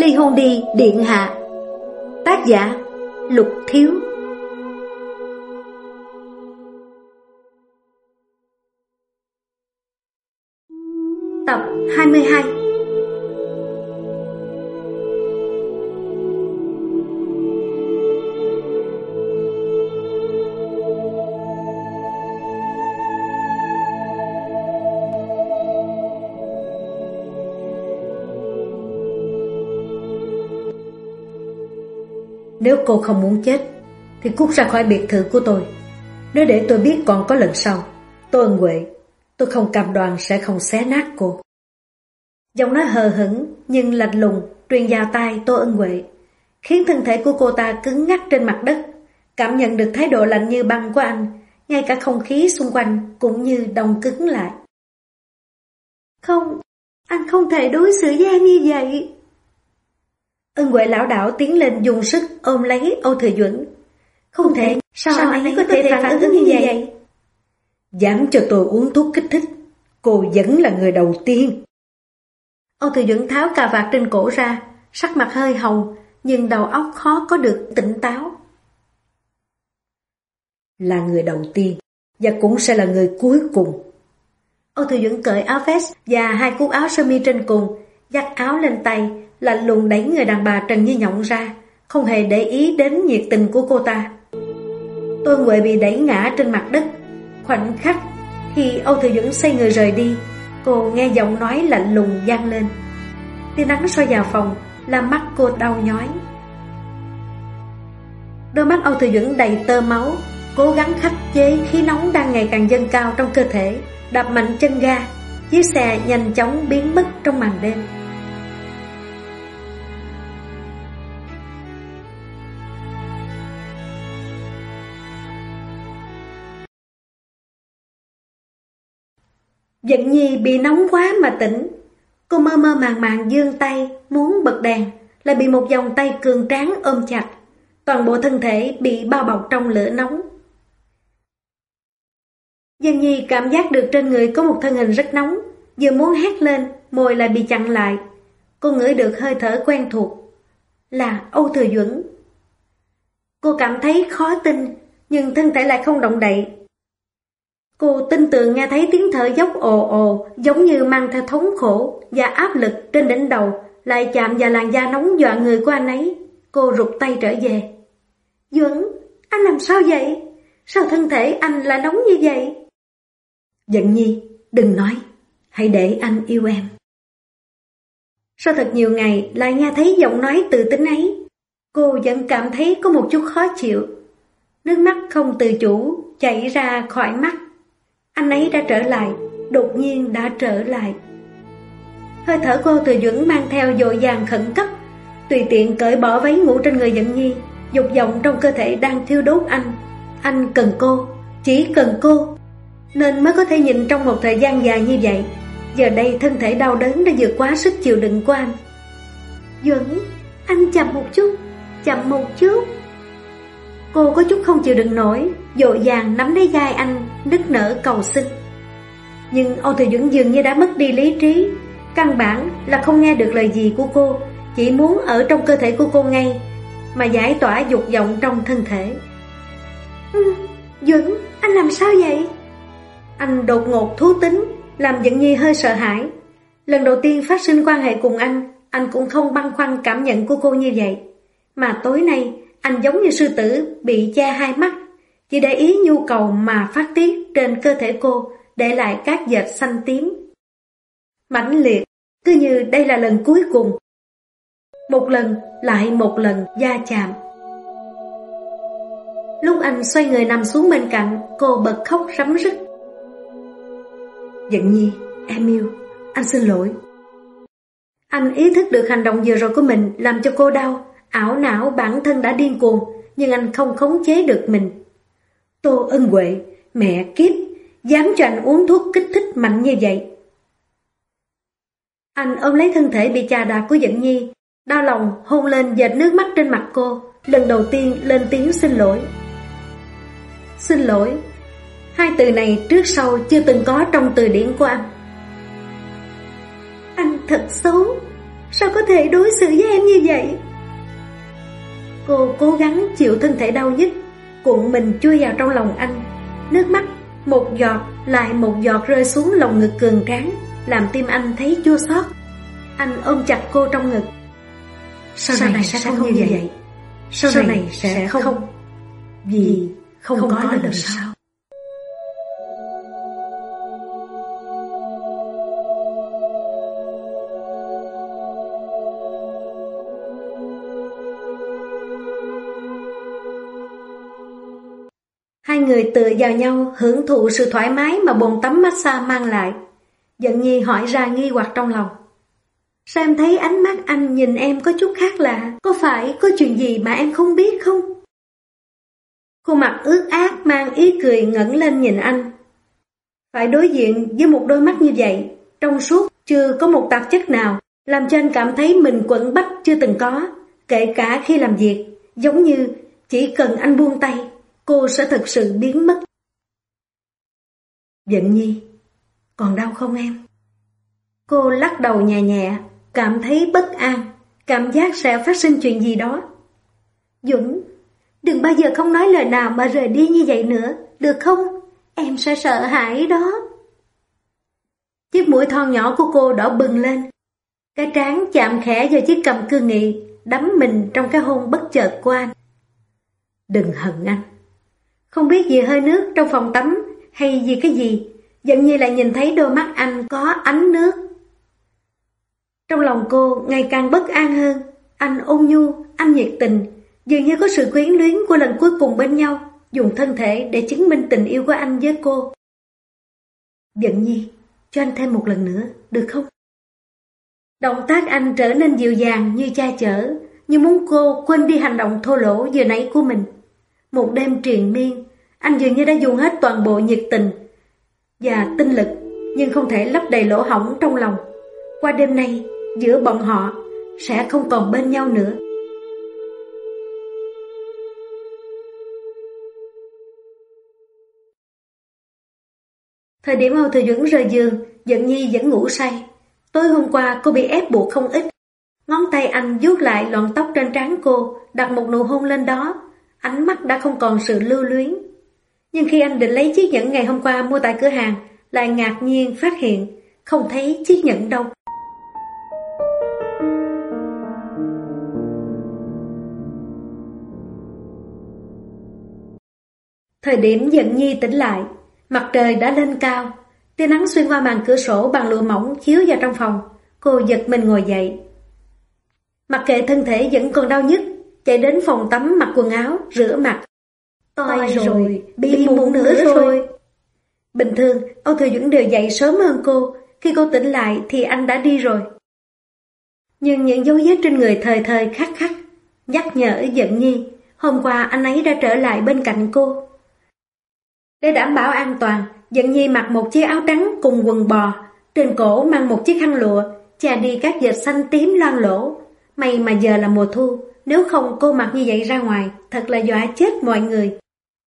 ly hôn đi điện hạ. Tác giả Lục Thiếu. Tập 22. Nếu cô không muốn chết thì cút ra khỏi biệt thự của tôi. Nếu để tôi biết còn có lần sau, Tô Ân Huệ, tôi không cam đoan sẽ không xé nát cô. Giọng nói hờ hững nhưng lạnh lùng truyền vào tai Tô Ân Huệ, khiến thân thể của cô ta cứng ngắc trên mặt đất. Cảm nhận được thái độ lạnh như băng của anh, ngay cả không khí xung quanh cũng như đông cứng lại. Không, anh không thể đối xử với em như vậy. Ân Huệ lảo đảo tiến lên dùng sức ôm lấy Âu Thừa Duẩn. Không thể, sao anh ấy có thể phản ứng như vậy? Dám cho tôi uống thuốc kích thích, cô vẫn là người đầu tiên. Âu Thừa Duẩn tháo cà vạt trên cổ ra, sắc mặt hơi hồng, nhưng đầu óc khó có được tỉnh táo. Là người đầu tiên, và cũng sẽ là người cuối cùng. Âu Thừa Duẩn cởi áo vest và hai cúc áo sơ mi trên cùng, dắt áo lên tay, lạnh lùng đẩy người đàn bà Trần Như Nhộng ra, không hề để ý đến nhiệt tình của cô ta. Tô Ân Huệ bị đẩy ngã trên mặt đất. Khoảnh khắc khi Âu Thừa Duẩn xoay người rời đi, cô nghe giọng nói lạnh lùng vang lên. Tia nắng soi vào phòng, làm mắt cô đau nhói. Đôi mắt Âu Thừa Duẩn đầy tơ máu, cố gắng khắc chế khí nóng đang ngày càng dâng cao trong cơ thể, đạp mạnh chân ga. Chiếc xe nhanh chóng biến mất trong màn đêm. Dận Nhi bị nóng quá mà tỉnh. Cô mơ mơ màng màng giương tay muốn bật đèn, lại bị một vòng tay cường tráng ôm chặt. Toàn bộ thân thể bị bao bọc trong lửa nóng. Dận Nhi cảm giác được trên người có một thân hình rất nóng, vừa muốn hét lên, môi lại bị chặn lại. Cô ngửi được hơi thở quen thuộc, là Âu Thừa Duẩn. Cô cảm thấy khó tin, nhưng thân thể lại không động đậy. Cô tin tưởng nghe thấy tiếng thở dốc ồ ồ, giống như mang theo thống khổ và áp lực trên đỉnh đầu, lại chạm vào làn da nóng dọa người của anh ấy. Cô rụt tay trở về. Duẩn, anh làm sao vậy? Sao thân thể anh lại nóng như vậy? Dận Nhi, đừng nói, hãy để anh yêu em. Sau thật nhiều ngày lại nghe thấy giọng nói tự tính ấy, cô vẫn cảm thấy có một chút khó chịu. Nước mắt không tự chủ chảy ra khỏi mắt. Anh ấy đã trở lại, đột nhiên đã trở lại. Hơi thở cô Thừa Duẩn mang theo dội vàng khẩn cấp, tùy tiện cởi bỏ váy ngủ trên người Dận Nhi. Dục vọng trong cơ thể đang thiêu đốt anh. Anh cần cô, chỉ cần cô, nên mới có thể nhìn trong một thời gian dài như vậy. Giờ đây thân thể đau đớn đã vượt quá sức chịu đựng của anh. Duẩn, anh chậm một chút, chậm một chút. Cô có chút không chịu đựng nổi, vội vàng nắm lấy vai anh, nức nở cầu xin. Nhưng Âu Thừa Duẩn dường như đã mất đi lý trí, căn bản là không nghe được lời gì của cô, chỉ muốn ở trong cơ thể của cô ngay, mà giải tỏa dục vọng trong thân thể. Duẩn, anh làm sao vậy? Anh đột ngột thú tính, làm Dận Nhi hơi sợ hãi. Lần đầu tiên phát sinh quan hệ cùng anh cũng không băn khoăn cảm nhận của cô như vậy. Mà tối nay, anh giống như sư tử bị che hai mắt, chỉ để ý nhu cầu mà phát tiết trên cơ thể cô, để lại các vệt xanh tím. Mãnh liệt, cứ như đây là lần cuối cùng. Một lần, lại một lần va chạm. Lúc anh xoay người nằm xuống bên cạnh, cô bật khóc rắm rứt. Dận Nhi, em yêu, anh xin lỗi. Anh ý thức được hành động vừa rồi của mình làm cho cô đau, ảo não bản thân đã điên cuồng, nhưng anh không khống chế được mình. Tô Ân Huệ, mẹ kiếp, dám cho anh uống thuốc kích thích mạnh như vậy. Anh ôm lấy thân thể bị chà đạp của Dận Nhi, đau lòng hôn lên vệt nước mắt trên mặt cô, lần đầu tiên lên tiếng xin lỗi. Xin lỗi, hai từ này trước sau chưa từng có trong từ điển của anh. Anh thật xấu, Sao có thể đối xử với em như vậy? Cô cố gắng chịu thân thể đau nhức, cuộn mình chui vào trong lòng anh. Nước mắt một giọt lại một giọt rơi xuống lồng ngực cường tráng, làm tim anh thấy chua xót. Anh ôm chặt cô trong ngực. Sau này sẽ không như vậy. Sau này sẽ không. Vì không có lần sau. Hai người tựa vào nhau hưởng thụ sự thoải mái mà bồn tắm massage mang lại. Dận Nhi hỏi ra nghi hoặc trong lòng. Sao em thấy ánh mắt anh nhìn em có chút khác lạ? Có phải có chuyện gì mà em không biết không? Khuôn mặt ướt át mang ý cười ngẩng lên nhìn anh. Phải đối diện với một đôi mắt như vậy, trong suốt chưa có một tạp chất nào, làm cho anh cảm thấy mình quẫn bách chưa từng có. Kể cả khi làm việc, giống như chỉ cần anh buông tay, cô sẽ thực sự biến mất. Dận Nhi, còn đau không em? Cô lắc đầu nhẹ nhẹ, cảm thấy bất an, cảm giác sẽ phát sinh chuyện gì đó. Dũng, đừng bao giờ không nói lời nào mà rời đi như vậy nữa, được không? Em sẽ sợ hãi đó. Chiếc mũi thon nhỏ của cô đỏ bừng lên. Cái trán chạm khẽ vào chiếc cằm cương nghị, đắm mình trong cái hôn bất chợt của anh. Đừng hận anh. Không biết vì hơi nước trong phòng tắm hay vì cái gì, Dận Nhi lại nhìn thấy đôi mắt anh có ánh nước. Trong lòng cô ngày càng bất an hơn. Anh ôn nhu, anh nhiệt tình, dường như có sự quyến luyến của lần cuối cùng bên nhau, dùng thân thể để chứng minh tình yêu của anh với cô. Dận Nhi, cho anh thêm một lần nữa, được không? Động tác anh trở nên dịu dàng như che chở, như muốn cô quên đi hành động thô lỗ vừa nãy của mình. Một đêm triền miên, anh dường như đã dùng hết toàn bộ nhiệt tình và tinh lực, nhưng không thể lấp đầy lỗ hổng trong lòng. Qua đêm nay, giữa bọn họ sẽ không còn bên nhau nữa. Thời điểm Âu Thừa Duẩn rời giường, Dận Nhi vẫn ngủ say. Tối hôm qua cô bị ép buộc không ít. Ngón tay anh vuốt lại lọn tóc trên trán cô, đặt một nụ hôn lên đó. Ánh mắt đã không còn sự lưu luyến. Nhưng khi anh định lấy chiếc nhẫn ngày hôm qua mua tại cửa hàng, lại ngạc nhiên phát hiện không thấy chiếc nhẫn đâu. Thời điểm Dận Nhi tỉnh lại, mặt trời đã lên cao. Tia nắng xuyên qua màn cửa sổ bằng lụa mỏng chiếu vào trong phòng. Cô giật mình ngồi dậy. Mặc kệ thân thể vẫn còn đau nhức, chạy đến phòng tắm mặc quần áo, rửa mặt. Tôi rồi, bị muộn nữa rồi. Bình thường, Âu Thừa Duẩn đều dậy sớm hơn cô. Khi cô tỉnh lại thì anh đã đi rồi. Nhưng những dấu vết trên người thời thời khắc khắc nhắc nhở Dận Nhi, hôm qua anh ấy đã trở lại bên cạnh cô. Để đảm bảo an toàn, Dận Nhi mặc một chiếc áo trắng cùng quần bò, trên cổ mang một chiếc khăn lụa, che đi các vệt xanh tím loang lỗ. May mà giờ là mùa thu, nếu không cô mặc như vậy ra ngoài, thật là dọa chết mọi người.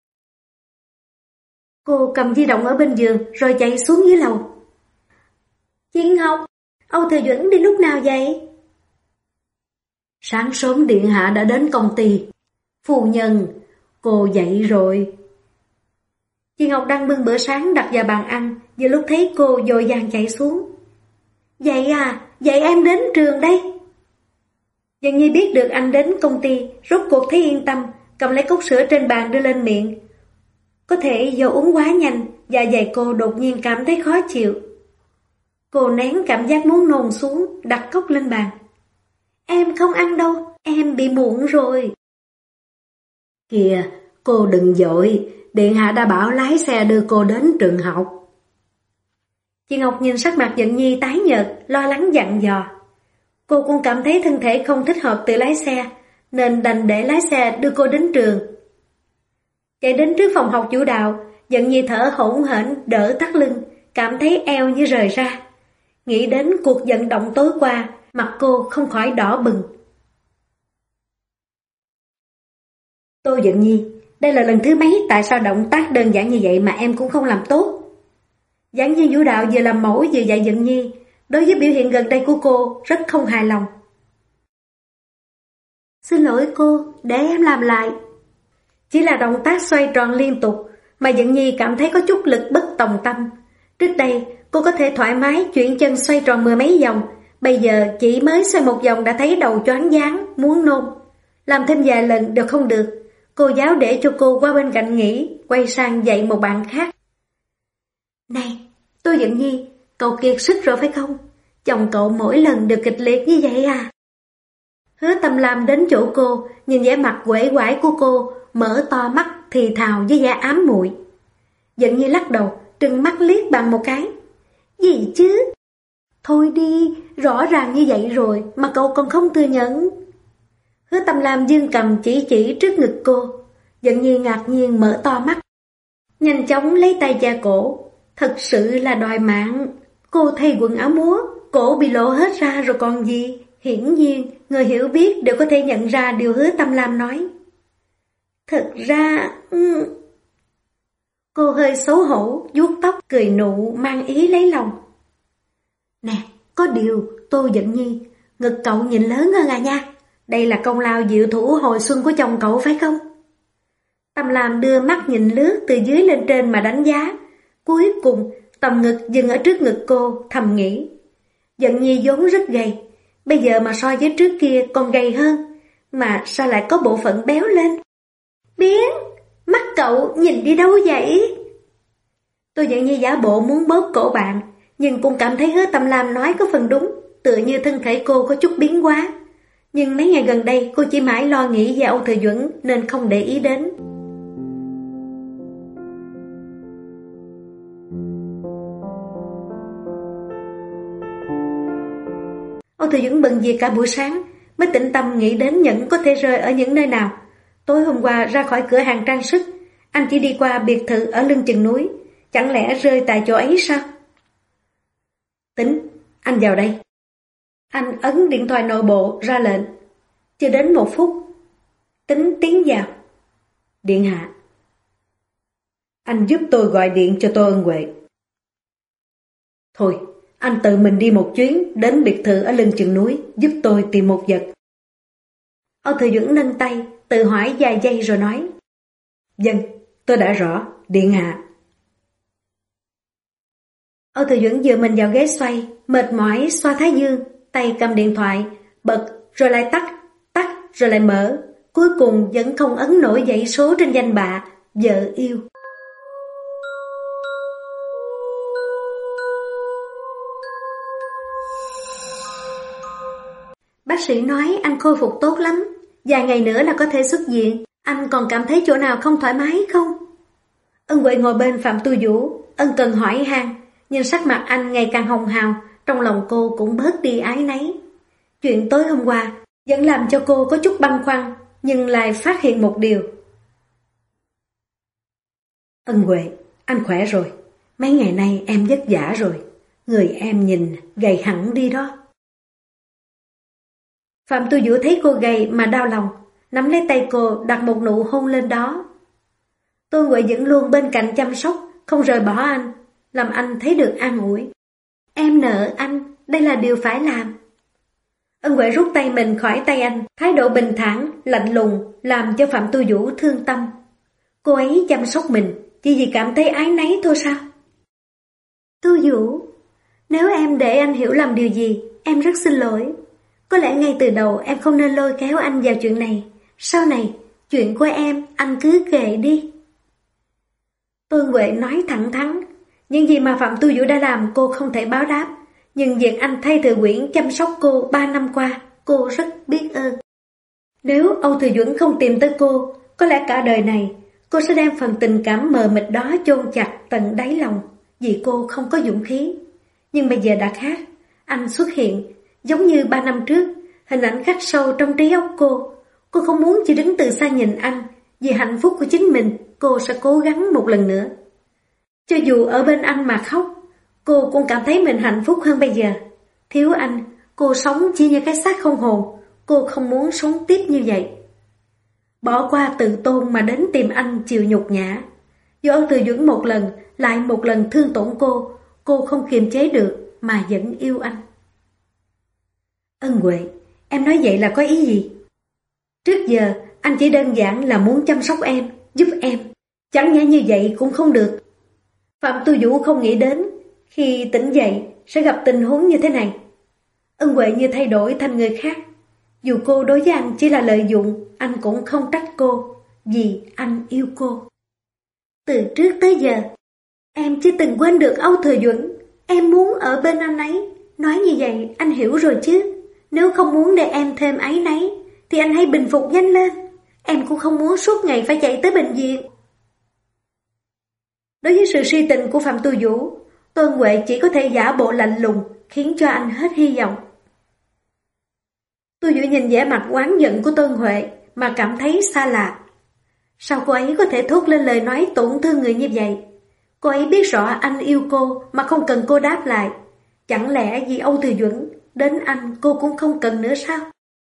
Cô cầm di động ở bên giường rồi chạy xuống dưới lầu. Chị Ngọc, Âu Thừa Duẩn đi lúc nào vậy? Sáng sớm điện hạ đã đến công ty. Phu nhân, cô dậy rồi. Chị Ngọc đang bưng bữa sáng đặt vào bàn ăn, vừa lúc thấy cô vội vàng chạy xuống. Vậy à, vậy em đến trường đây. Dần Nhi biết được anh đến công ty, rốt cuộc thấy yên tâm, cầm lấy cốc sữa trên bàn đưa lên miệng. Có thể do uống quá nhanh, dạ dày cô đột nhiên cảm thấy khó chịu. Cô nén cảm giác muốn nôn xuống, đặt cốc lên bàn. Em không ăn đâu, em bị muộn rồi. Kìa, cô đừng vội, điện hạ đã bảo lái xe đưa cô đến trường học. Chị Ngọc nhìn sắc mặt Dận Nhi tái nhợt, lo lắng dặn dò. Cô cũng cảm thấy thân thể không thích hợp tự lái xe, nên đành để lái xe đưa cô đến trường. Chạy đến trước phòng học vũ đạo, Dận Nhi thở hổn hển đỡ thắt lưng, cảm thấy eo như rời ra. Nghĩ đến cuộc vận động tối qua, mặt cô không khỏi đỏ bừng. Tô Dận Nhi, đây là lần thứ mấy tại sao động tác đơn giản như vậy mà em cũng không làm tốt? Giảng viên vũ đạo vừa làm mẫu vừa dạy Dận Nhi, đối với biểu hiện gần đây của cô rất không hài lòng. Xin lỗi cô, để em làm lại. Chỉ là động tác xoay tròn liên tục mà Dận Nhi cảm thấy có chút lực bất tòng tâm. Trước đây cô có thể thoải mái chuyển chân xoay tròn mười mấy vòng, bây giờ chỉ mới xoay một vòng đã thấy đầu choáng váng, muốn nôn. Làm thêm vài lần đều không được. Cô giáo để cho cô qua bên cạnh nghỉ, quay sang dạy một bạn khác. Này, tôi Dận Nhi, cậu kiệt sức rồi phải không? Chồng cậu mỗi lần đều kịch liệt như vậy à? Hứa Tâm Lam đến chỗ cô, nhìn vẻ mặt uể oải của cô, mở to mắt thì thào với vẻ ám muội. Dận Nhi lắc đầu, trừng mắt liếc bằng một cái. Gì chứ? Thôi đi, rõ ràng như vậy rồi mà cậu còn không thừa nhận. Hứa Tâm Lam dương cầm chỉ trước ngực cô. Dận Nhi ngạc nhiên mở to mắt, nhanh chóng lấy tay che cổ. Thật sự là đòi mạng. Cô thay quần áo múa, cổ bị lộ hết ra rồi còn gì. Hiển nhiên, người hiểu biết đều có thể nhận ra điều Hứa Tâm Lam nói. Thật ra... Cô hơi xấu hổ, vuốt tóc, cười nụ, mang ý lấy lòng. Nè, có điều, Tô Dận Nhi, ngực cậu nhìn lớn hơn à nha. Đây là công lao diệu thủ hồi xuân của chồng cậu phải không? Tâm Lam đưa mắt nhìn lướt từ dưới lên trên mà đánh giá. Cuối cùng, tầm ngực dừng ở trước ngực cô, thầm nghĩ. Dận Nhi vốn rất gầy, bây giờ mà so với trước kia còn gầy hơn, mà sao lại có bộ phận béo lên? Biến, mắt cậu nhìn đi đâu vậy? Tô Dận Nhi giả bộ muốn bóp cổ bạn, nhưng cũng cảm thấy Hứa Tâm Lam nói có phần đúng, tựa như thân thể cô có chút biến hóa. Nhưng mấy ngày gần đây cô chỉ mãi lo nghĩ về Âu Thừa Duẩn nên không để ý đến. Âu Thừa Duẩn bận việc cả buổi sáng, mới tĩnh tâm nghĩ đến nhẫn có thể rơi ở những nơi nào. Tối hôm qua ra khỏi cửa hàng trang sức, anh chỉ đi qua biệt thự ở lưng chừng núi, chẳng lẽ rơi tại chỗ ấy sao? Tính, anh vào đây. Anh ấn điện thoại nội bộ ra lệnh. Chưa đến 1 phút, Tính tiến vào. Điện hạ. Anh giúp tôi gọi điện cho Tô Ân Huệ. Thôi, anh tự mình đi một chuyến đến biệt thự ở lưng chừng núi, giúp tôi tìm một vật. Âu Thừa Duẩn nâng tay, tự hỏi vài giây rồi nói. Vâng, tôi đã rõ, điện hạ. Âu Thừa Duẩn dựa mình vào ghế xoay, mệt mỏi xoa thái dương, tay cầm điện thoại, bật rồi lại tắt rồi lại mở, cuối cùng vẫn không ấn nổi dãy số trên danh bạ vợ yêu. Bác sĩ nói anh khôi phục tốt lắm, vài ngày nữa là có thể xuất viện. Anh còn cảm thấy chỗ nào không thoải mái không? Ân Huệ ngồi bên Phạm Tu Vũ, ân cần hỏi han, nhưng sắc mặt anh ngày càng hồng hào, trong lòng cô cũng bớt đi ái náy. Chuyện tối hôm qua vẫn làm cho cô có chút băn khoăn, nhưng lại phát hiện một điều. Ân Huệ, anh khỏe rồi. Mấy ngày nay em vất vả rồi. Người em nhìn gầy hẳn đi đó. Phạm Tu Vũ thấy cô gầy mà đau lòng, nắm lấy tay cô đặt một nụ hôn lên đó. Tô Huệ vẫn luôn bên cạnh chăm sóc, không rời bỏ anh, làm anh thấy được an ủi. Em nợ anh, đây là điều phải làm. Ân Huệ rút tay mình khỏi tay anh, thái độ bình thản, lạnh lùng, làm cho Phạm Tu Vũ thương tâm. Cô ấy chăm sóc mình, chỉ vì cảm thấy ái náy thôi sao? Tu Vũ, nếu em để anh hiểu lầm điều gì, em rất xin lỗi. Có lẽ ngay từ đầu em không nên lôi kéo anh vào chuyện này. Sau này, chuyện của em, anh cứ kệ đi. Tô Huệ nói thẳng thắn. Những gì mà Phạm Tu Vũ đã làm cô không thể báo đáp. Nhưng việc anh thay Thừa Quyển chăm sóc cô 3 năm qua, cô rất biết ơn. Nếu Âu Thừa Duẩn không tìm tới cô, có lẽ cả đời này, cô sẽ đem phần tình cảm mờ mịt đó chôn chặt tận đáy lòng, vì cô không có dũng khí. Nhưng bây giờ đã khác, anh xuất hiện, giống như 3 năm trước, hình ảnh khắc sâu trong trí óc cô. Cô không muốn chỉ đứng từ xa nhìn anh, vì hạnh phúc của chính mình, cô sẽ cố gắng một lần nữa. Cho dù ở bên anh mà khóc, cô cũng cảm thấy mình hạnh phúc hơn bây giờ. Thiếu anh, cô sống chỉ như cái xác không hồn, cô không muốn sống tiếp như vậy. Bỏ qua tự tôn mà đến tìm anh chịu nhục nhã. Dù Âu Thừa Duẩn một lần, lại một lần thương tổn cô không kiềm chế được mà vẫn yêu anh. Ân Huệ, em nói vậy là có ý gì? Trước giờ, anh chỉ đơn giản là muốn chăm sóc em, giúp em. Chẳng nhẽ như vậy cũng không được. Phạm Tu Vũ không nghĩ đến, khi tỉnh dậy sẽ gặp tình huống như thế này. Ân Huệ như thay đổi thành người khác. Dù cô đối với anh chỉ là lợi dụng, anh cũng không trách cô, vì anh yêu cô. Từ trước tới giờ, em chưa từng quên được Âu Thừa Duẩn. Em muốn ở bên anh ấy. Nói như vậy anh hiểu rồi chứ. Nếu không muốn để em thêm áy náy, thì anh hãy bình phục nhanh lên. Em cũng không muốn suốt ngày phải chạy tới bệnh viện. Đối với sự si tình của Phạm Tu Vũ, Tôn Huệ chỉ có thể giả bộ lạnh lùng, khiến cho anh hết hy vọng. Tu Vũ nhìn vẻ mặt oán giận của Tôn Huệ mà cảm thấy xa lạ. Sao cô ấy có thể thốt lên lời nói tổn thương người như vậy? Cô ấy biết rõ anh yêu cô mà không cần cô đáp lại. Chẳng lẽ vì Âu Thừa Duẩn, đến anh cô cũng không cần nữa sao?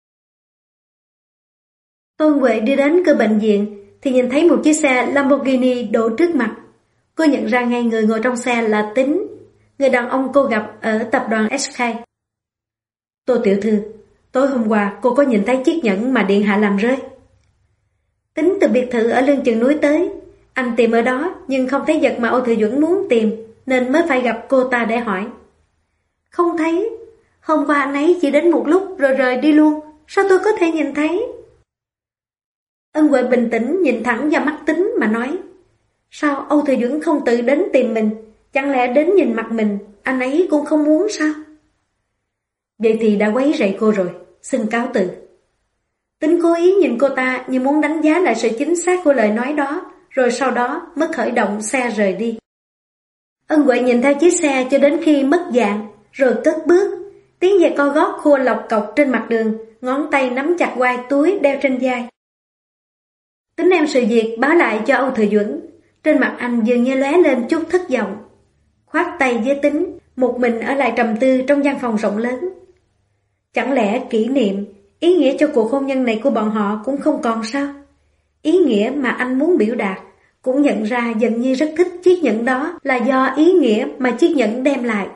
Tôn Huệ đi đến cửa bệnh viện thì nhìn thấy một chiếc xe Lamborghini đổ trước mặt. Cô nhận ra ngay người ngồi trong xe là Tính, người đàn ông cô gặp ở tập đoàn SK. Tô tiểu thư, tối hôm qua cô có nhìn thấy chiếc nhẫn mà điện hạ làm rơi? Tính từ biệt thự ở lưng chừng núi tới. Anh tìm ở đó nhưng không thấy vật mà Âu Thừa Duẩn muốn tìm, nên mới phải gặp cô ta để hỏi. Không thấy. Hôm qua anh ấy chỉ đến một lúc rồi rời đi luôn. Sao tôi có thể nhìn thấy? Ân Huệ bình tĩnh nhìn thẳng vào mắt Tính mà nói. Sao Âu Thừa Duẩn không tự đến tìm mình? Chẳng lẽ đến nhìn mặt mình, anh ấy cũng không muốn sao? Vậy thì đã quấy rầy cô rồi, xin cáo từ. Tính cố ý nhìn cô ta như muốn đánh giá lại sự chính xác của lời nói đó, rồi sau đó mới khởi động xe rời đi. Ân Huệ nhìn theo chiếc xe cho đến khi mất dạng, rồi cất bước, tiếng giày co gót khua lọc cọc trên mặt đường, ngón tay nắm chặt quai túi đeo trên vai. Tính đem sự việc báo lại cho Âu Thừa Duẩn, trên mặt anh dường như lóe lên chút thất vọng. Khoát tay với Tính, một mình ở lại trầm tư trong gian phòng rộng lớn. Chẳng lẽ kỷ niệm, ý nghĩa cho cuộc hôn nhân này của bọn họ cũng không còn sao? Ý nghĩa mà anh muốn biểu đạt, cũng nhận ra Dận Nhi rất thích chiếc nhẫn đó là do ý nghĩa mà chiếc nhẫn đem lại.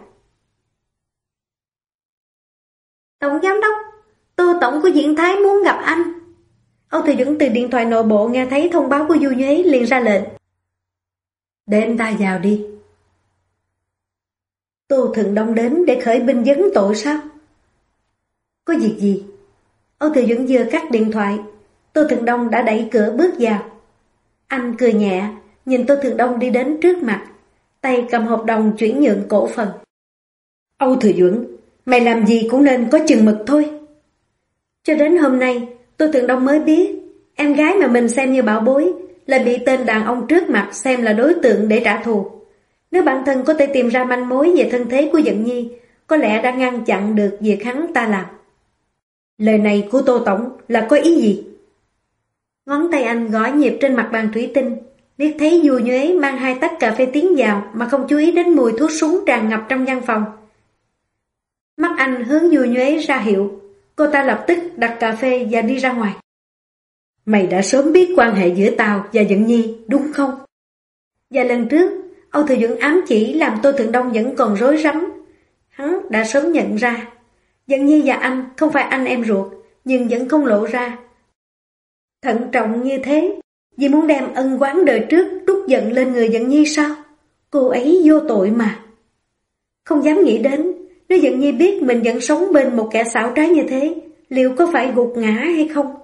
Tổng giám đốc, Tô tổng của Diễn Thái muốn gặp anh. Âu Thừa Duẩn từ điện thoại nội bộ nghe thấy thông báo của Du Nhuế liền ra lệnh. Để anh ta vào đi. Tô Thượng Đông đến để khởi binh vấn tội sao? Có việc gì? Âu Thừa Duẩn vừa cắt điện thoại, Tô Thượng Đông đã đẩy cửa bước vào. Anh cười nhẹ, nhìn Tô Thượng Đông đi đến trước mặt, tay cầm hợp đồng chuyển nhượng cổ phần. Âu Thừa Duẩn, mày làm gì cũng nên có chừng mực thôi. Cho đến hôm nay, Tô Thượng Đông mới biết, em gái mà mình xem như bảo bối, lại bị tên đàn ông trước mặt xem là đối tượng để trả thù. Nếu bản thân có thể tìm ra manh mối về thân thế của Dận Nhi, có lẽ đã ngăn chặn được việc hắn ta làm. Lời này của Tô tổng là có ý gì? Ngón tay anh gõ nhịp trên mặt bàn thủy tinh, liếc thấy Du Nhuế mang 2 tách cà phê tiến vào mà không chú ý đến mùi thuốc súng tràn ngập trong văn phòng. Mắt anh hướng Du Nhuế ra hiệu, cô ta lập tức đặt cà phê và đi ra ngoài. Mày đã sớm biết quan hệ giữa tao và Dận Nhi, đúng không? Và lần trước, Âu Thừa Duẩn ám chỉ làm Tô Thượng Đông vẫn còn rối rắm. Hắn đã sớm nhận ra, Dận Nhi và anh không phải anh em ruột, nhưng vẫn không lộ ra. Thận trọng như thế, vì muốn đem ân oán đời trước trút giận lên người Dận Nhi sao? Cô ấy vô tội mà. Không dám nghĩ đến, nếu Dận Nhi biết mình vẫn sống bên một kẻ xảo trá như thế, liệu có phải gục ngã hay không?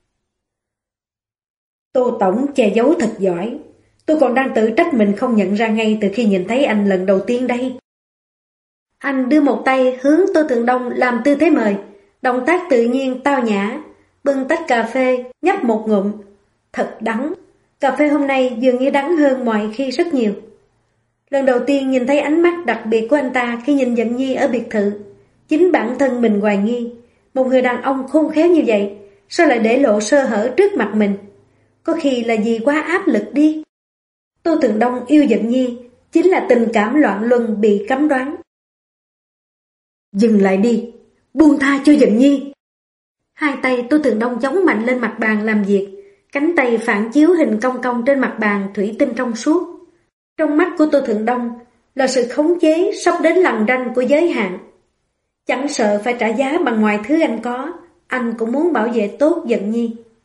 Tô tổng che giấu thật giỏi. Tôi còn đang tự trách mình không nhận ra ngay từ khi nhìn thấy anh lần đầu tiên đây. Anh đưa một tay hướng Tô Thượng Đông làm tư thế mời, động tác tự nhiên tao nhã, bưng tách cà phê, nhấp một ngụm. Thật đắng, cà phê hôm nay dường như đắng hơn mọi khi rất nhiều. Lần đầu tiên nhìn thấy ánh mắt đặc biệt của anh ta khi nhìn Dận Nhi ở biệt thự, chính bản thân mình hoài nghi, một người đàn ông khôn khéo như vậy, sao lại để lộ sơ hở trước mặt mình? Có khi là vì quá áp lực đi. Tô Thượng Đông yêu Dận Nhi, chính là tình cảm loạn luân bị cấm đoán. Dừng lại đi, buông tha cho Dận Nhi. Hai tay Tô Thượng Đông chống mạnh lên mặt bàn làm việc, cánh tay phản chiếu hình cong cong trên mặt bàn thủy tinh trong suốt. Trong mắt của Tô Thượng Đông là sự khống chế sắp đến lằn ranh của giới hạn. Chẳng sợ phải trả giá bằng mọi thứ anh có, anh cũng muốn bảo vệ tốt Dận Nhi.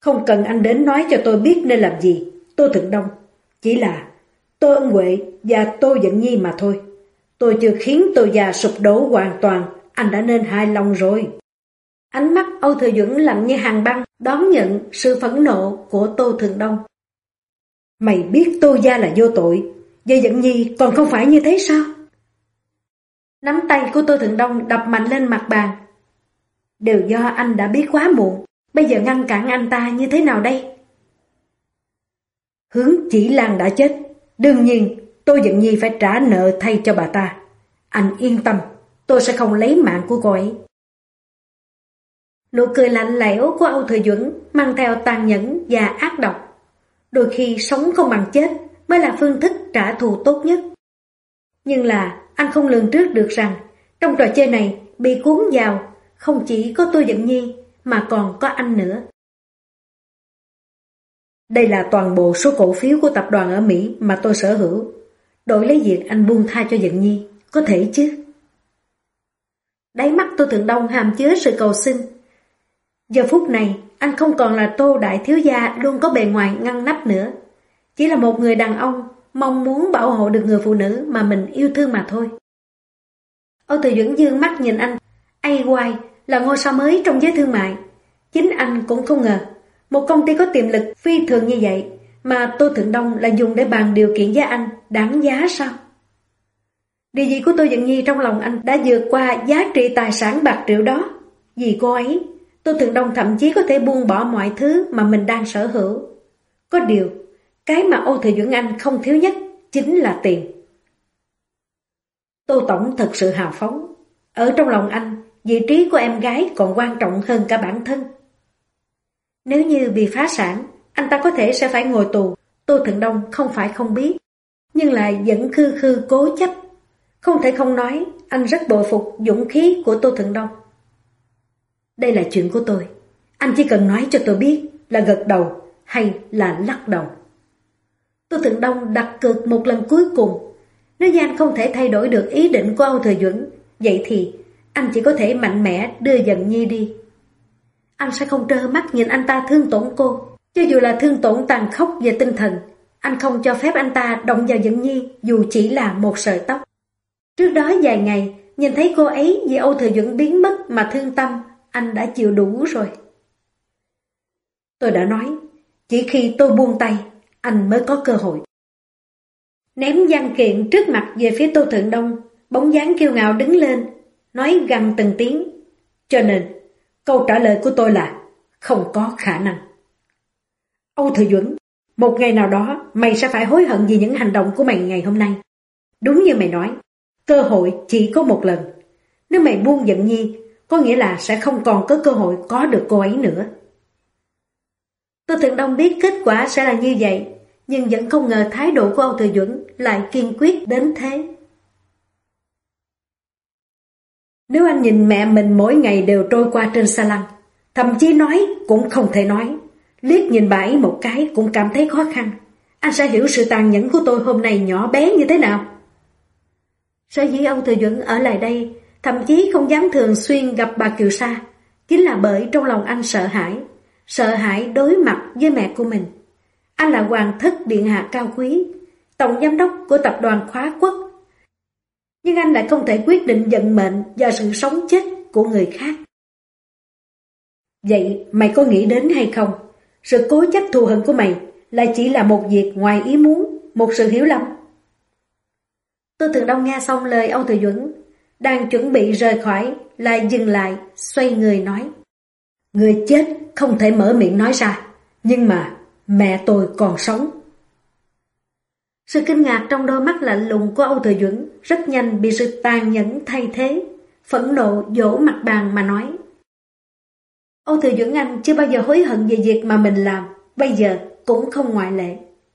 Không cần anh đến nói cho tôi biết nên làm gì, Tô Thượng Đông. Chỉ là Tô Ân Huệ và Tô Dận Nhi mà thôi. Tôi chưa khiến Tô gia sụp đổ hoàn toàn, anh đã nên hài lòng rồi. Ánh mắt Âu Thừa Duẩn lạnh như hàng băng, đón nhận sự phẫn nộ của Tô Thượng Đông. Mày biết Tô gia là vô tội, và Dận Nhi còn không phải như thế sao? Nắm tay của Tô Thượng Đông đập mạnh lên mặt bàn. Đều do anh đã biết quá muộn, bây giờ ngăn cản anh ta như thế nào đây? Hướng Chỉ Lan đã chết, đương nhiên Tô Dận Nhi phải trả nợ thay cho bà ta. Anh yên tâm, tôi sẽ không lấy mạng của cô ấy. Nụ cười lạnh lẽo của Âu Thừa Duẩn mang theo tàn nhẫn và ác độc. Đôi khi sống không bằng chết mới là phương thức trả thù tốt nhất. Nhưng là anh không lường trước được rằng trong trò chơi này bị cuốn vào không chỉ có Tô Dận Nhi mà còn có anh nữa. Đây là toàn bộ số cổ phiếu của tập đoàn ở Mỹ mà tôi sở hữu. Đổi lấy việc anh buông tha cho Dận Nhi, có thể chứ? Đáy mắt Tô Thượng Đông hàm chứa sự cầu xin. Giờ phút này, anh không còn là Tô đại thiếu gia luôn có bề ngoài ngăn nắp nữa. Chỉ là một người đàn ông mong muốn bảo hộ được người phụ nữ mà mình yêu thương mà thôi. Âu Thừa Duẩn dương mắt nhìn anh. AY là ngôi sao mới trong giới thương mại. Chính anh cũng không ngờ một công ty có tiềm lực phi thường như vậy mà Tô Thượng Đông lại dùng để bàn điều kiện với anh đáng giá sao? Địa vị của Tô Dận Nhi trong lòng anh đã vượt qua giá trị tài sản bạc triệu đó. Vì cô ấy, Tô Thượng Đông thậm chí có thể buông bỏ mọi thứ mà mình đang sở hữu. Có điều, cái mà Âu Thừa Duẩn Anh không thiếu nhất chính là tiền. Tô Tổng thật sự hào phóng. Ở trong lòng anh, vị trí của em gái còn quan trọng hơn cả bản thân. Nếu như bị phá sản, anh ta có thể sẽ phải ngồi tù. Tô Thượng Đông không phải không biết, nhưng lại vẫn khư khư cố chấp. Không thể không nói, anh rất bội phục dũng khí của Tô Thượng Đông. Đây là chuyện của tôi. Anh chỉ cần nói cho tôi biết là gật đầu hay là lắc đầu. Tô Thượng Đông đặt cược một lần cuối cùng. Nếu như anh không thể thay đổi được ý định của Âu Thừa Duẩn, vậy thì anh chỉ có thể mạnh mẽ đưa Dận Nhi đi. Anh sẽ không trơ mắt nhìn anh ta thương tổn cô. Cho dù là thương tổn tàn khốc về tinh thần, anh không cho phép anh ta động vào Dận Nhi dù chỉ là một sợi tóc. Trước đó vài ngày, nhìn thấy cô ấy vì Âu Thừa Duẩn biến mất mà thương tâm, anh đã chịu đủ rồi. Tôi đã nói, chỉ khi tôi buông tay, anh mới có cơ hội. Ném văn kiện trước mặt về phía Tô Thượng Đông, bóng dáng kiêu ngạo đứng lên, nói gằn từng tiếng. Cho nên, câu trả lời của tôi là không có khả năng. Âu Thừa Duẩn, một ngày nào đó mày sẽ phải hối hận vì những hành động của mày ngày hôm nay. Đúng như mày nói, cơ hội chỉ có một lần. Nếu mày buông Dận Nhi, có nghĩa là sẽ không còn có cơ hội có được cô ấy nữa. Tô Thượng Đông biết kết quả sẽ là như vậy, nhưng vẫn không ngờ thái độ của Âu Thừa Duẩn lại kiên quyết đến thế. Nếu anh nhìn mẹ mình mỗi ngày đều trôi qua trên xa lăng, thậm chí nói cũng không thể nói, liếc nhìn bà ấy một cái cũng cảm thấy khó khăn, anh sẽ hiểu sự tàn nhẫn của tôi hôm nay nhỏ bé như thế nào. Sở dĩ Âu Thừa Duẩn ở lại đây, thậm chí không dám thường xuyên gặp bà Kiều Sa, chính là bởi trong lòng anh sợ hãi đối mặt với mẹ của mình. Anh là hoàng thất điện hạ cao quý, tổng giám đốc của tập đoàn Khóa Quốc. Nhưng anh lại không thể quyết định vận mệnh do sự sống chết của người khác. Vậy mày có nghĩ đến hay không? Sự cố chấp thù hận của mày lại chỉ là một việc ngoài ý muốn, một sự hiểu lầm. Tô Thượng Đông nghe xong lời Âu Thừa Duẩn, đang chuẩn bị rời khỏi, lại dừng lại, xoay người nói. Người chết không thể mở miệng nói ra, nhưng mà mẹ tôi còn sống. Sự kinh ngạc trong đôi mắt lạnh lùng của Âu Thừa Duẩn rất nhanh bị sự tàn nhẫn thay thế, phẫn nộ vỗ mặt bàn mà nói. Âu Thừa Duẩn Anh chưa bao giờ hối hận về việc mà mình làm, bây giờ cũng không ngoại lệ.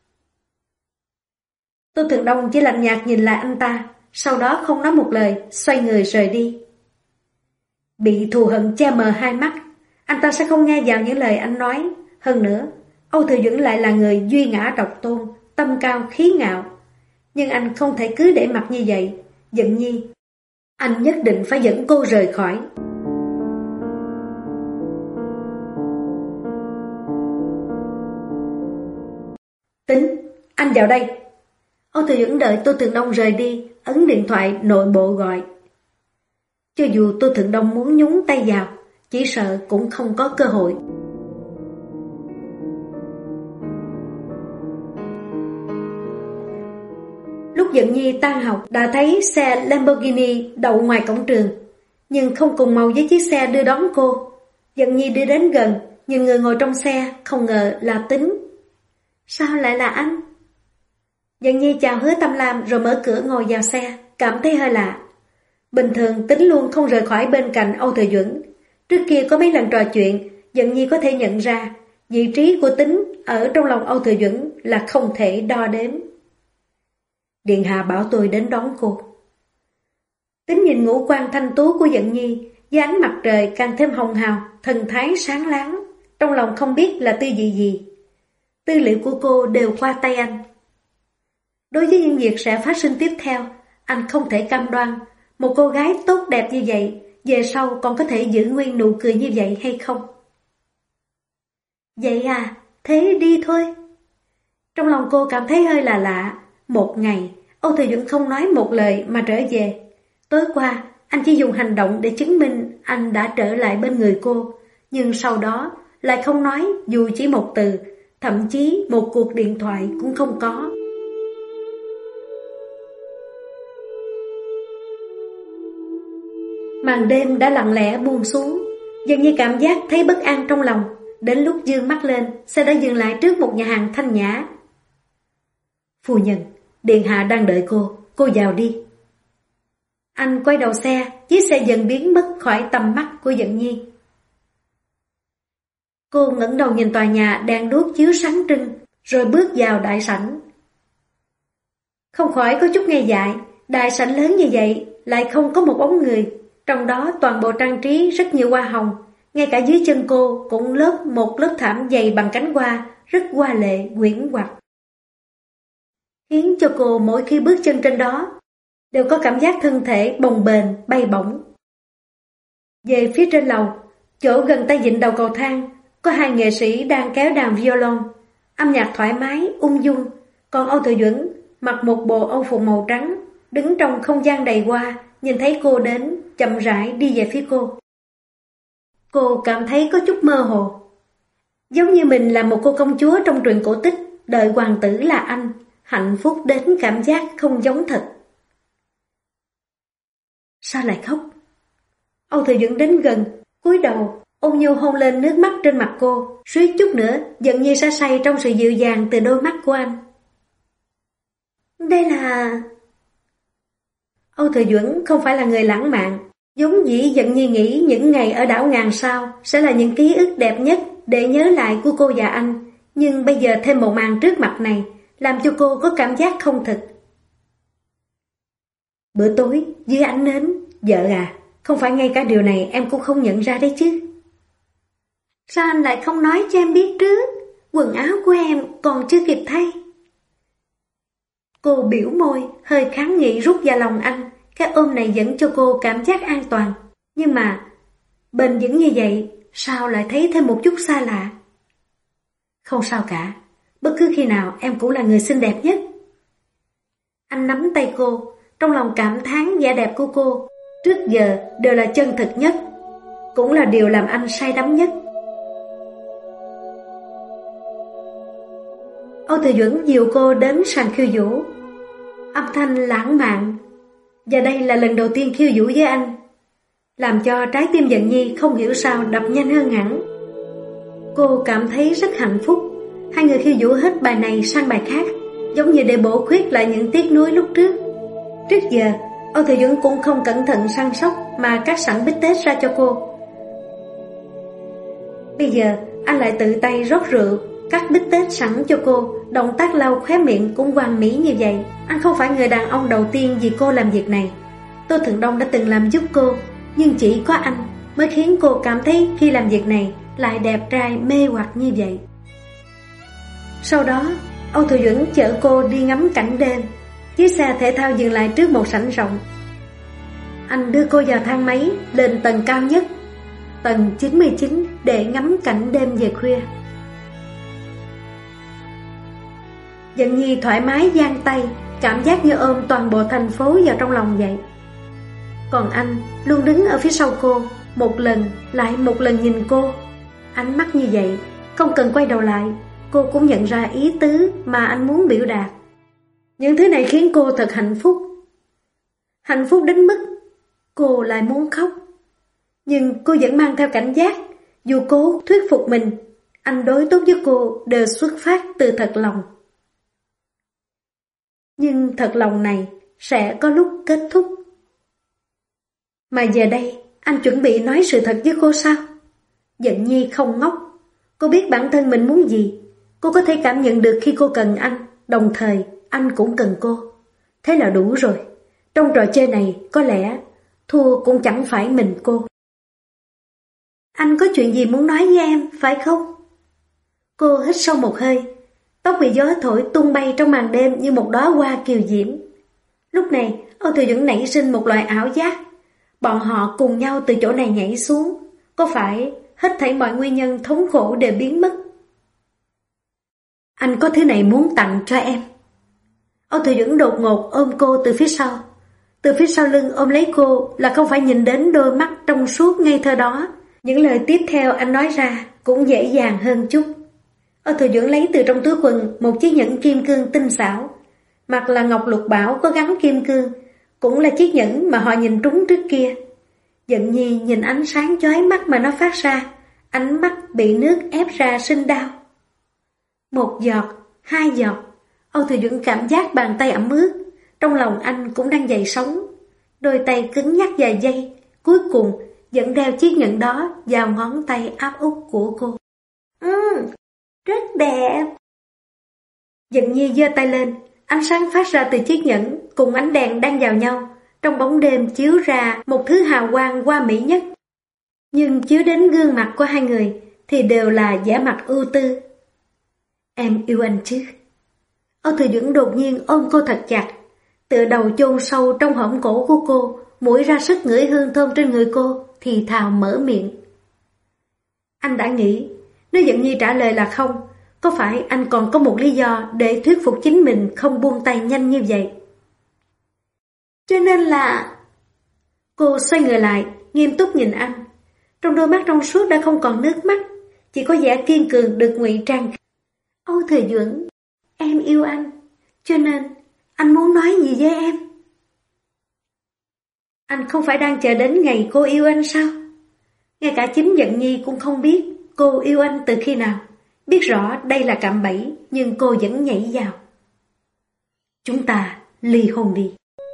Tô Thượng Đông chỉ lạnh nhạt nhìn lại anh ta, sau đó không nói một lời, xoay người rời đi. Bị thù hận che mờ hai mắt, anh ta sẽ không nghe vào những lời anh nói. Hơn nữa, Âu Thừa Duẩn lại là người duy ngã độc tôn, tâm cao khí ngạo. Nhưng anh không thể cứ để mặc như vậy. Dận Nhi, anh nhất định phải dẫn cô rời khỏi. anh vào đây. Âu Thừa Duẩn đợi Tô Thượng Đông rời đi, ấn điện thoại nội bộ gọi. Cho dù Tô Thượng Đông muốn nhúng tay vào, chỉ sợ cũng không có cơ hội. Lúc Dận Nhi tan học đã thấy xe Lamborghini đậu ngoài cổng trường, nhưng không cùng màu với chiếc xe đưa đón cô. Dận Nhi đưa đến gần, nhưng người ngồi trong xe không ngờ là Tính. Sao lại là anh? Dận Nhi chào Hứa Tâm Lam rồi mở cửa ngồi vào xe, cảm thấy hơi lạ. Bình thường Tính luôn không rời khỏi bên cạnh Âu Thừa Duẩn. Trước kia có mấy lần trò chuyện, Dận Nhi có thể nhận ra vị trí của Tính ở trong lòng Âu Thừa Duẩn là không thể đo đếm. Điện hạ bảo tôi đến đón cô. Tính nhìn ngũ quan thanh tú của Dận Nhi, với ánh mặt trời càng thêm hồng hào, thần thái sáng láng, trong lòng không biết là tư vị gì. Tư liệu của cô đều qua tay anh. Đối với những việc sẽ phát sinh tiếp theo, anh không thể cam đoan một cô gái tốt đẹp như vậy về sau còn có thể giữ nguyên nụ cười như vậy hay không. Vậy à, thế đi thôi. Trong lòng cô cảm thấy hơi là lạ. Một ngày, Âu Thừa Duẩn không nói một lời mà trở về. Tối qua, anh chỉ dùng hành động để chứng minh anh đã trở lại bên người cô, nhưng sau đó lại không nói dù chỉ một từ, thậm chí một cuộc điện thoại cũng không có. Màn đêm đã lặng lẽ buông xuống, dường như cảm giác thấy bất an trong lòng. Đến lúc dương mắt lên, xe đã dừng lại trước một nhà hàng thanh nhã. Phu nhân, điện hạ đang đợi cô vào đi. Anh quay đầu xe, chiếc xe dần biến mất khỏi tầm mắt của Dận Nhi. Cô ngẩng đầu nhìn tòa nhà đèn đuốc chiếu sáng trưng, rồi bước vào đại sảnh. Không khỏi có chút ngây dại, đại sảnh lớn như vậy lại không có một bóng người, trong đó toàn bộ trang trí rất nhiều hoa hồng, ngay cả dưới chân cô cũng lót một lớp thảm dày bằng cánh hoa, rất hoa lệ quyển hoặc, khiến cho cô mỗi khi bước chân trên đó đều có cảm giác thân thể bồng bềnh, bay bổng. Về phía trên lầu, chỗ gần tay vịn đầu cầu thang, có hai nghệ sĩ đang kéo đàn violon, âm nhạc thoải mái, ung dung, còn Âu Thừa Duẩn mặc một bộ âu phục màu trắng, đứng trong không gian đầy hoa, nhìn thấy cô đến, chậm rãi đi về phía cô. Cô cảm thấy có chút mơ hồ, giống như mình là một cô công chúa trong truyện cổ tích, đợi hoàng tử là anh, hạnh phúc đến cảm giác không giống thật. Sao lại khóc? Âu Thừa Duẩn đến gần, cúi đầu, ôn nhu hôn lên nước mắt trên mặt cô, suýt chút nữa Dận Nhi sẽ say trong sự dịu dàng từ đôi mắt của anh. Đây là... Âu Thừa Duẩn không phải là người lãng mạn, vốn dĩ Dận Nhi nghĩ những ngày ở đảo ngàn sao sẽ là những ký ức đẹp nhất để nhớ lại của cô và anh, nhưng bây giờ thêm một màn trước mặt này làm cho cô có cảm giác không thực. Bữa tối dưới ánh nến, vợ à, không phải ngay cả điều này em cũng không nhận ra đấy chứ. Sao anh lại không nói cho em biết trước? Quần áo của em còn chưa kịp thay. Cô biểu môi, hơi kháng nghị rút vào lòng anh. Cái ôm này dẫn cho cô cảm giác an toàn. Nhưng mà, bền vững như vậy, sao lại thấy thêm một chút xa lạ? Không sao cả, bất cứ khi nào em cũng là người xinh đẹp nhất. Anh nắm tay cô, trong lòng cảm thán vẻ đẹp của cô. Trước giờ đều là chân thực nhất, cũng là điều làm anh say đắm nhất. Âu Thừa Duẩn dìu cô đến sàn khiêu vũ. Âm thanh lãng mạn, và đây là lần đầu tiên khiêu vũ với anh, làm cho trái tim Dận Nhi không hiểu sao đập nhanh hơn hẳn. Cô cảm thấy rất hạnh phúc. Hai người khiêu vũ hết bài này sang bài khác, giống như để bổ khuyết lại những tiếc nuối lúc trước. Trước giờ Âu Thừa Duẩn cũng không cẩn thận săn sóc mà cắt sẵn bít tết ra cho cô. Bây giờ anh lại tự tay rót rượu, cắt bít tết sẵn cho cô. Động tác lau khóe miệng cũng hoàn mỹ như vậy. Anh không phải người đàn ông đầu tiên vì cô làm việc này. Tô Thượng Đông đã từng làm giúp cô, nhưng chỉ có anh mới khiến cô cảm thấy khi làm việc này lại đẹp trai mê hoặc như vậy. Sau đó Âu Thừa Duẩn chở cô đi ngắm cảnh đêm. Chiếc xe thể thao dừng lại trước một sảnh rộng. Anh đưa cô vào thang máy lên tầng cao nhất, tầng 99, để ngắm cảnh đêm về khuya. Dận Nhi thoải mái giang tay, cảm giác như ôm toàn bộ thành phố vào trong lòng vậy. Còn anh luôn đứng ở phía sau cô, một lần lại một lần nhìn cô. Ánh mắt như vậy, không cần quay đầu lại, cô cũng nhận ra ý tứ mà anh muốn biểu đạt. Những thứ này khiến cô thật hạnh phúc. Hạnh phúc đến mức cô lại muốn khóc. Nhưng cô vẫn mang theo cảnh giác. Dù cố thuyết phục mình, anh đối tốt với cô đều xuất phát từ thật lòng. Nhưng thật lòng này sẽ có lúc kết thúc. Mà giờ đây, anh chuẩn bị nói sự thật với cô sao? Dận Nhi không ngốc. Cô biết bản thân mình muốn gì. Cô có thể cảm nhận được khi cô cần anh, đồng thời anh cũng cần cô. Thế là đủ rồi. Trong trò chơi này, có lẽ thua cũng chẳng phải mình cô. Anh có chuyện gì muốn nói với em, phải không? Cô hít sâu một hơi. Tóc bị gió thổi tung bay trong màn đêm như một đóa hoa kiều diễm. Lúc này, Âu Thừa Dũng nảy sinh một loại ảo giác. Bọn họ cùng nhau từ chỗ này nhảy xuống. Có phải hết thảy mọi nguyên nhân thống khổ đều biến mất? Anh có thứ này muốn tặng cho em. Âu Thừa Dũng đột ngột ôm cô từ phía sau. Từ phía sau lưng ôm lấy cô là không phải nhìn đến đôi mắt trong suốt ngây thơ đó. Những lời tiếp theo anh nói ra cũng dễ dàng hơn chút. Âu Thừa Dũng lấy từ trong túi quần một chiếc nhẫn kim cương tinh xảo. Mặt là ngọc lục bảo có gắn kim cương, cũng là chiếc nhẫn mà họ nhìn trúng trước kia. Dận Nhi nhìn ánh sáng chói mắt mà nó phát ra, ánh mắt bị nước ép ra sinh đau. Một giọt, hai giọt, Âu Thừa Dũng cảm giác bàn tay ẩm ướt, trong lòng anh cũng đang dậy sóng. Đôi tay cứng nhắc vài giây, cuối cùng vẫn đeo chiếc nhẫn đó vào ngón tay áp út của cô. Rất đẹp. Dận Nhi giơ tay lên, ánh sáng phát ra từ chiếc nhẫn cùng ánh đèn đang vào nhau, trong bóng đêm chiếu ra một thứ hào quang hoa mỹ nhất. Nhưng chiếu đến gương mặt của hai người thì đều là vẻ mặt ưu tư. Em yêu anh chứ? Âu Thừa Dũng đột nhiên ôm cô thật chặt, tựa đầu chôn sâu trong hõm cổ của cô, mũi ra sức ngửi hương thơm trên người cô, thì thào mở miệng. Anh đã nghĩ, nếu Dận Nhi trả lời là không, có phải anh còn có một lý do để thuyết phục chính mình không buông tay nhanh như vậy? Cho nên là... Cô xoay người lại, nghiêm túc nhìn anh. Trong đôi mắt trong suốt đã không còn nước mắt, chỉ có vẻ kiên cường được ngụy trang. Âu Thừa Dũng, em yêu anh, cho nên anh muốn nói gì với em? Anh không phải đang chờ đến ngày cô yêu anh sao? Ngay cả chính Dận Nhi cũng không biết cô yêu anh từ khi nào. Biết rõ đây là cạm bẫy, nhưng cô vẫn nhảy vào. Chúng ta ly hôn đi.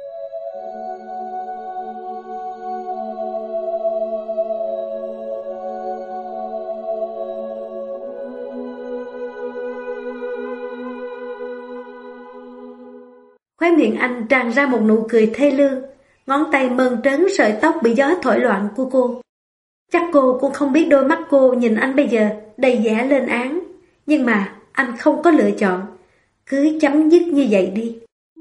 Khóe miệng anh tràn ra một nụ cười thê lương, ngón tay mơn trớn sợi tóc bị gió thổi loạn của cô. Chắc cô cũng không biết đôi mắt cô nhìn anh bây giờ đầy vẻ lên án, nhưng mà anh không có lựa chọn, cứ chấm dứt như vậy đi.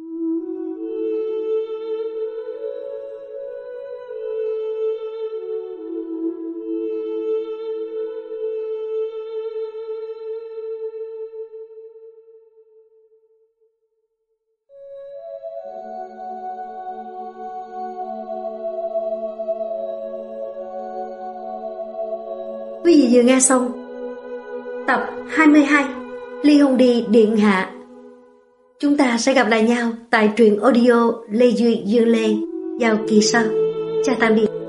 Quý vị vừa nghe xong tập 22 Ly hôn đi điện hạ. Chúng ta sẽ gặp lại nhau tại truyện audio Lê Duy Dương Lê vào kỳ sau. Chào tạm biệt.